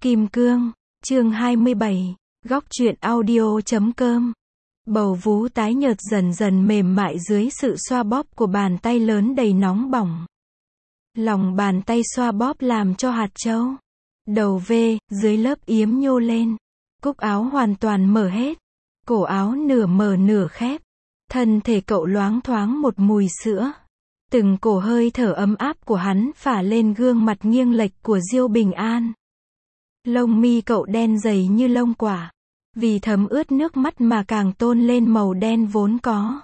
Kim Cương, chương 27, góc truyện audio.com. Bầu vú tái nhợt dần dần mềm mại dưới sự xoa bóp của bàn tay lớn đầy nóng bỏng. Lòng bàn tay xoa bóp làm cho hạt châu, đầu V, dưới lớp yếm nhô lên. Cúc áo hoàn toàn mở hết. Cổ áo nửa mở nửa khép. Thân thể cậu loáng thoáng một mùi sữa. Từng cổ hơi thở ấm áp của hắn phả lên gương mặt nghiêng lệch của Diêu Bình An. Lông mi cậu đen dày như lông quả. Vì thấm ướt nước mắt mà càng tôn lên màu đen vốn có.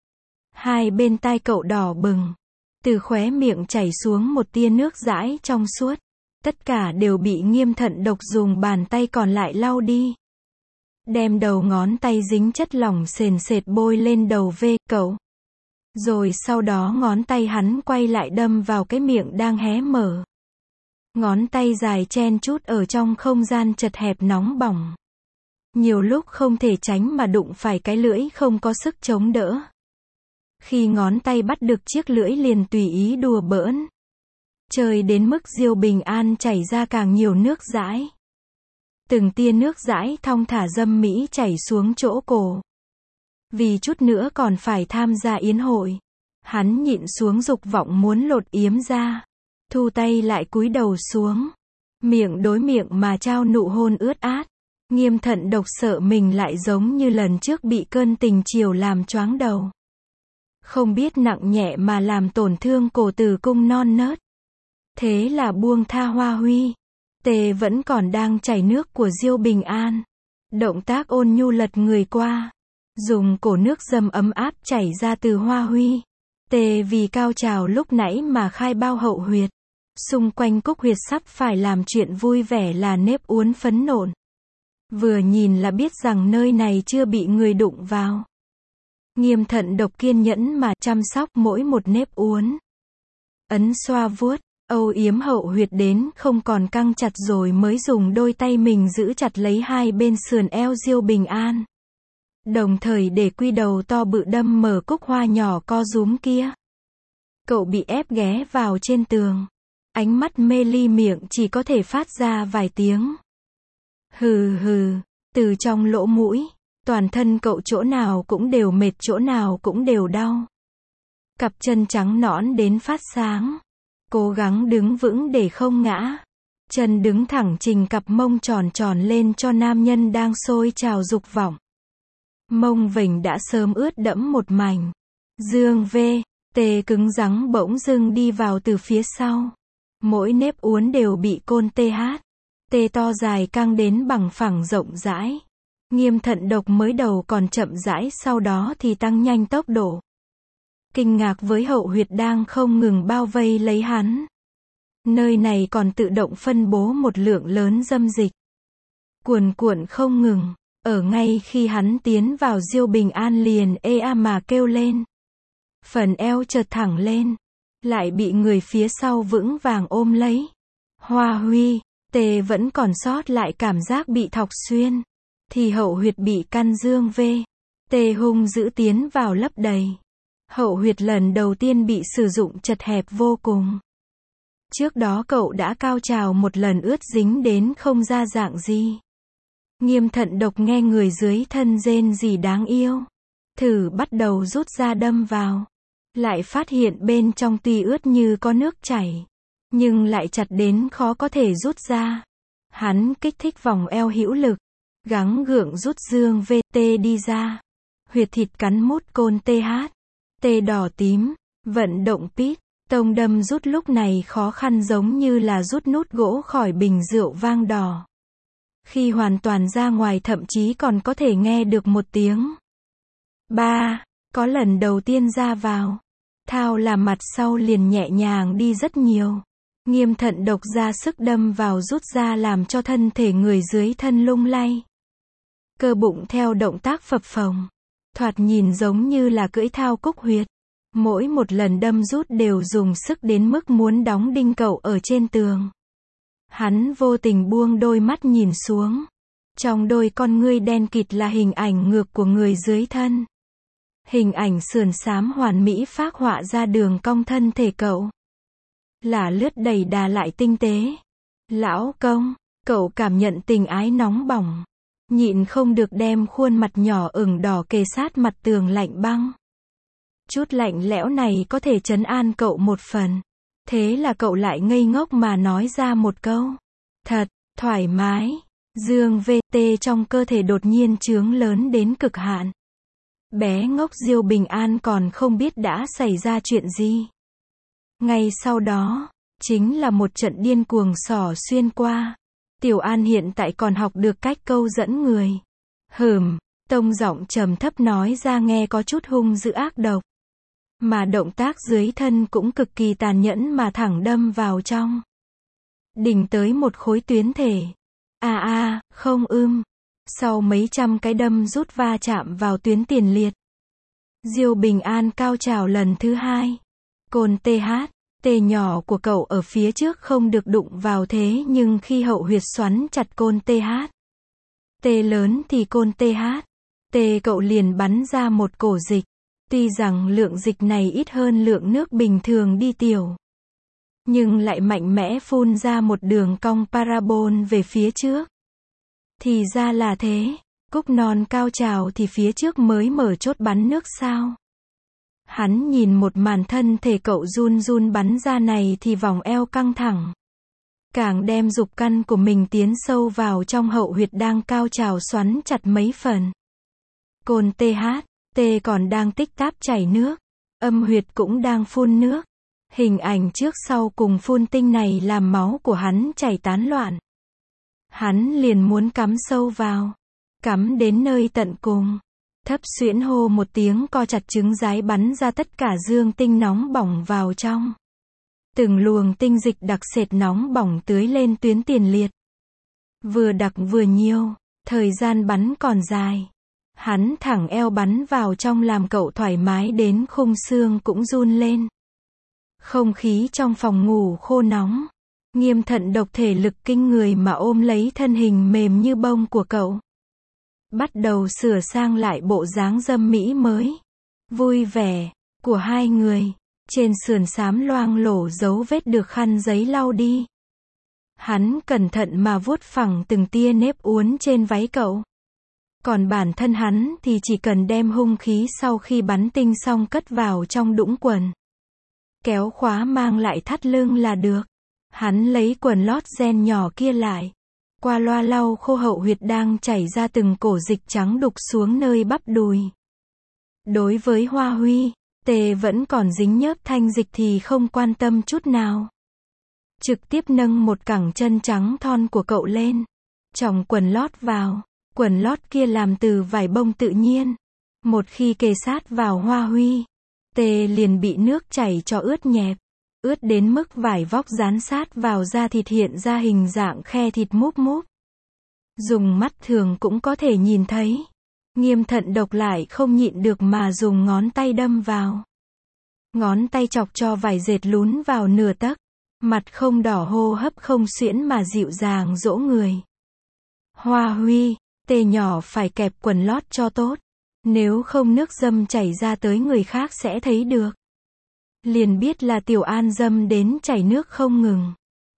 Hai bên tai cậu đỏ bừng. Từ khóe miệng chảy xuống một tia nước dãi trong suốt. Tất cả đều bị Nghiêm Thận Độc dùng bàn tay còn lại lau đi. Đem đầu ngón tay dính chất lỏng sền sệt bôi lên đầu V cậu. Rồi sau đó ngón tay hắn quay lại đâm vào cái miệng đang hé mở. Ngón tay dài chen chút ở trong không gian chật hẹp nóng bỏng. Nhiều lúc không thể tránh mà đụng phải cái lưỡi không có sức chống đỡ. Khi ngón tay bắt được chiếc lưỡi liền tùy ý đùa bỡn. Chơi đến mức Diêu Bình An chảy ra càng nhiều nước dãi. Từng tia nước dãi thong thả dâm mỹ chảy xuống chỗ cổ. Vì chút nữa còn phải tham gia yến hội. Hắn nhịn xuống dục vọng muốn lột yếm ra. Thu tay lại cúi đầu xuống. Miệng đối miệng mà trao nụ hôn ướt át. Nghiêm Thận Độc sợ mình lại giống như lần trước bị cơn tình chiều làm choáng đầu. Không biết nặng nhẹ mà làm tổn thương cổ tử cung non nớt. Thế là buông tha Hoa Huy. Tê vẫn còn đang chảy nước của Diêu Bình An. Động tác ôn nhu lật người qua. Dùng cổ nước dâm ấm áp chảy ra từ Hoa Huy. Tê vì cao trào lúc nãy mà khai bao hậu huyệt. Xung quanh cúc huyệt sắp phải làm chuyện vui vẻ là nếp uốn phấn nộn. Vừa nhìn là biết rằng nơi này chưa bị người đụng vào. Nghiêm Thận Độc kiên nhẫn mà chăm sóc mỗi một nếp uốn. Ấn xoa vuốt, âu yếm hậu huyệt đến không còn căng chặt rồi mới dùng đôi tay mình giữ chặt lấy hai bên sườn eo Diêu Bình An. Đồng thời để quy đầu to bự đâm mở cúc hoa nhỏ co rúm kia. Cậu bị ép ghé vào trên tường. Ánh mắt mê ly, miệng chỉ có thể phát ra vài tiếng. Hừ hừ, từ trong lỗ mũi. Toàn thân cậu chỗ nào cũng đều mệt, chỗ nào cũng đều đau. Cặp chân trắng nõn đến phát sáng. Cố gắng đứng vững để không ngã. Chân đứng thẳng trình cặp mông tròn tròn lên cho nam nhân đang sôi trào dục vọng. Mông vểnh đã sớm ướt đẫm một mảnh. Dương V, Tê cứng rắn bỗng dưng đi vào từ phía sau. Mỗi nếp uốn đều bị côn tê to dài căng đến bằng phẳng rộng rãi. Nghiêm Thận Độc mới đầu còn chậm rãi, sau đó thì tăng nhanh tốc độ. Kinh ngạc với hậu huyệt đang không ngừng bao vây lấy hắn. Nơi này còn tự động phân bố một lượng lớn dâm dịch. Cuồn cuộn không ngừng. Ở ngay khi hắn tiến vào, Diêu Bình An liền mà kêu lên. Phần eo chợt thẳng lên. Lại bị người phía sau vững vàng ôm lấy. Hoa Huy, Tê vẫn còn sót lại cảm giác bị thọc xuyên. Thì hậu huyệt bị căn. Dương V, Tê hung dữ tiến vào lấp đầy. Hậu huyệt lần đầu tiên bị sử dụng chật hẹp vô cùng. Trước đó cậu đã cao trào một lần ướt dính đến không ra dạng gì. Nghiêm Thận Độc nghe người dưới thân rên rỉ đáng yêu. Thử bắt đầu rút ra đâm vào. Lại phát hiện bên trong tuy ướt như có nước chảy. Nhưng lại chặt đến khó có thể rút ra. Hắn kích thích vòng eo hữu lực. Gắng gượng rút Dương V, Tê đi ra. Huyệt thịt cắn mút côn Tê đỏ tím. Vận động pít, tông đâm rút lúc này khó khăn giống như là rút nút gỗ khỏi bình rượu vang đỏ. Khi hoàn toàn ra ngoài thậm chí còn có thể nghe được một tiếng. Ba, có lần đầu tiên ra vào. Thao là mặt sau liền nhẹ nhàng đi rất nhiều. Nghiêm Thận Độc ra sức đâm vào rút ra làm cho thân thể người dưới thân lung lay. Cơ bụng theo động tác phập phồng. Thoạt nhìn giống như là cưỡi thao cúc huyệt. Mỗi một lần đâm rút đều dùng sức đến mức muốn đóng đinh cậu ở trên tường. Hắn vô tình buông đôi mắt nhìn xuống. Trong đôi con ngươi đen kịt là hình ảnh ngược của người dưới thân. Hình ảnh sườn xám hoàn mỹ phác họa ra đường cong thân thể cậu. Là lướt đầy đà lại tinh tế. Lão công, Cậu cảm nhận tình ái nóng bỏng, nhịn không được đem khuôn mặt nhỏ ửng đỏ kề sát mặt tường lạnh băng. Chút lạnh lẽo này có thể trấn an cậu một phần. Thế là cậu lại ngây ngốc mà nói ra một câu. Thật, thoải mái. Dương VT trong cơ thể đột nhiên chướng lớn đến cực hạn. Bé ngốc Diêu Bình An còn không biết đã xảy ra chuyện gì. Ngay sau đó, chính là một trận điên cuồng xỏ xuyên qua. Tiểu An hiện tại còn học được cách câu dẫn người. Tông giọng trầm thấp nói ra nghe có chút hung dữ ác độc. Mà động tác dưới thân cũng cực kỳ tàn nhẫn mà thẳng đâm vào trong. Đỉnh tới một khối tuyến thể. Không Sau mấy trăm cái đâm rút va chạm vào tuyến tiền liệt. Diêu Bình An cao trào lần thứ hai. Côn TH nhỏ của cậu ở phía trước không được đụng vào thế nhưng khi hậu huyệt xoắn chặt côn TH. T lớn thì côn TH. Cậu liền bắn ra một cổ dịch. Tuy rằng lượng dịch này ít hơn lượng nước bình thường đi tiểu. Nhưng lại mạnh mẽ phun ra một đường cong parabol về phía trước. Thì ra là thế. Cúc non cao trào thì phía trước mới mở chốt bắn nước sao. Hắn nhìn một màn thân thể cậu run run bắn ra này thì vòng eo căng thẳng. Càng đem dục căn của mình tiến sâu vào trong hậu huyệt đang cao trào xoắn chặt mấy phần. Côn TH, còn đang tích táp chảy nước. Âm huyệt cũng đang phun nước. Hình ảnh trước sau cùng phun tinh này làm máu của hắn chảy tán loạn. Hắn liền muốn cắm sâu vào. Cắm đến nơi tận cùng. Thấp xuyễn hô một tiếng co chặt trứng rái bắn ra tất cả dương tinh nóng bỏng vào trong. Từng luồng tinh dịch đặc sệt nóng bỏng tưới lên tuyến tiền liệt. Vừa đặc vừa nhiều, thời gian bắn còn dài. Hắn thẳng eo bắn vào trong làm cậu thoải mái đến khung xương cũng run lên. Không khí trong phòng ngủ khô nóng. Nghiêm Thận Độc thể lực kinh người mà ôm lấy thân hình mềm như bông của cậu. Bắt đầu sửa sang lại bộ dáng dâm mỹ mới. Vui vẻ của hai người. Trên sườn xám loang lổ dấu vết được khăn giấy lau đi. Hắn cẩn thận mà vuốt phẳng từng tia nếp uốn trên váy cậu. Còn bản thân hắn thì chỉ cần đem hung khí sau khi bắn tinh xong cất vào trong đũng quần. Kéo khóa mang lại thắt lưng là được. Hắn lấy quần lót ren nhỏ kia lại. Qua loa lau khô hậu huyệt đang chảy ra từng cổ dịch trắng đục xuống nơi bắp đùi. Đối với Hoa Huy, vẫn còn dính nhớp thanh dịch thì không quan tâm chút nào. Trực tiếp nâng một cẳng chân trắng thon của cậu lên. Chòng quần lót vào. Quần lót kia làm từ vải bông tự nhiên. Một khi kề sát vào Hoa Huy, liền bị nước chảy cho ướt nhẹp. Ướt đến mức vải vóc dán sát vào da thịt hiện ra hình dạng khe thịt múp múp. Dùng mắt thường cũng có thể nhìn thấy. Nghiêm Thận Độc lại không nhịn được mà dùng ngón tay đâm vào. Ngón tay chọc cho vải dệt lún vào nửa tấc. Mặt không đỏ hô hấp không suyễn mà dịu dàng dỗ người. Hoa Huy, nhỏ phải kẹp quần lót cho tốt. Nếu không nước dâm chảy ra tới người khác sẽ thấy được. Liền biết là Tiểu An dâm đến chảy nước không ngừng.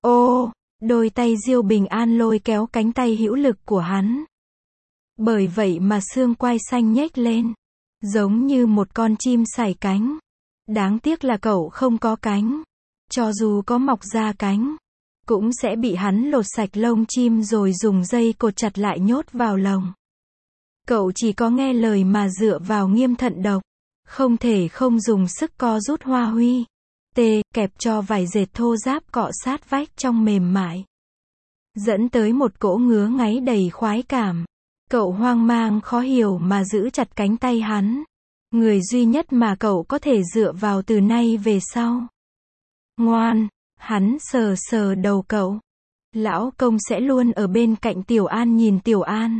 Đôi tay Diêu Bình An lôi kéo cánh tay hữu lực của hắn. Bởi vậy mà xương quai xanh nhếch lên. Giống như một con chim sải cánh. Đáng tiếc là cậu không có cánh. Cho dù có mọc ra cánh, cũng sẽ bị hắn lột sạch lông chim rồi dùng dây cột chặt lại nhốt vào lồng. Cậu chỉ có nghe lời mà dựa vào Nghiêm Thận Độc. Không thể không dùng sức co rút Hoa Huy. Kẹp cho vải dệt thô ráp cọ sát vách trong mềm mại. Dẫn tới một cỗ ngứa ngáy đầy khoái cảm. Cậu hoang mang khó hiểu mà giữ chặt cánh tay hắn. Người duy nhất mà cậu có thể dựa vào từ nay về sau. Ngoan, hắn sờ sờ đầu cậu. Lão công sẽ luôn ở bên cạnh Tiểu An nhìn Tiểu An.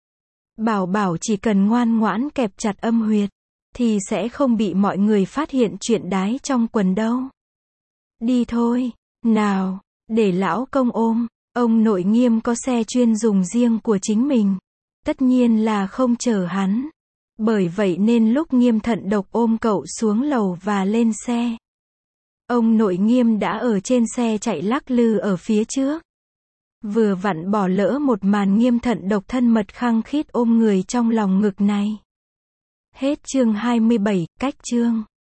Bảo chỉ cần ngoan ngoãn kẹp chặt âm huyệt, thì sẽ không bị mọi người phát hiện chuyện đái trong quần đâu. Đi thôi, nào, để lão công ôm. Ông nội Nghiêm có xe chuyên dùng riêng của chính mình. Tất nhiên là không chở hắn. Bởi vậy nên lúc Nghiêm Thận Độc ôm cậu xuống lầu và lên xe, ông nội Nghiêm đã ở trên xe chạy lắc lư ở phía trước. Vừa vặn bỏ lỡ một màn Nghiêm Thận độc thân mật khăng khít ôm người trong lòng ngực này. Hết chương 27, cách chương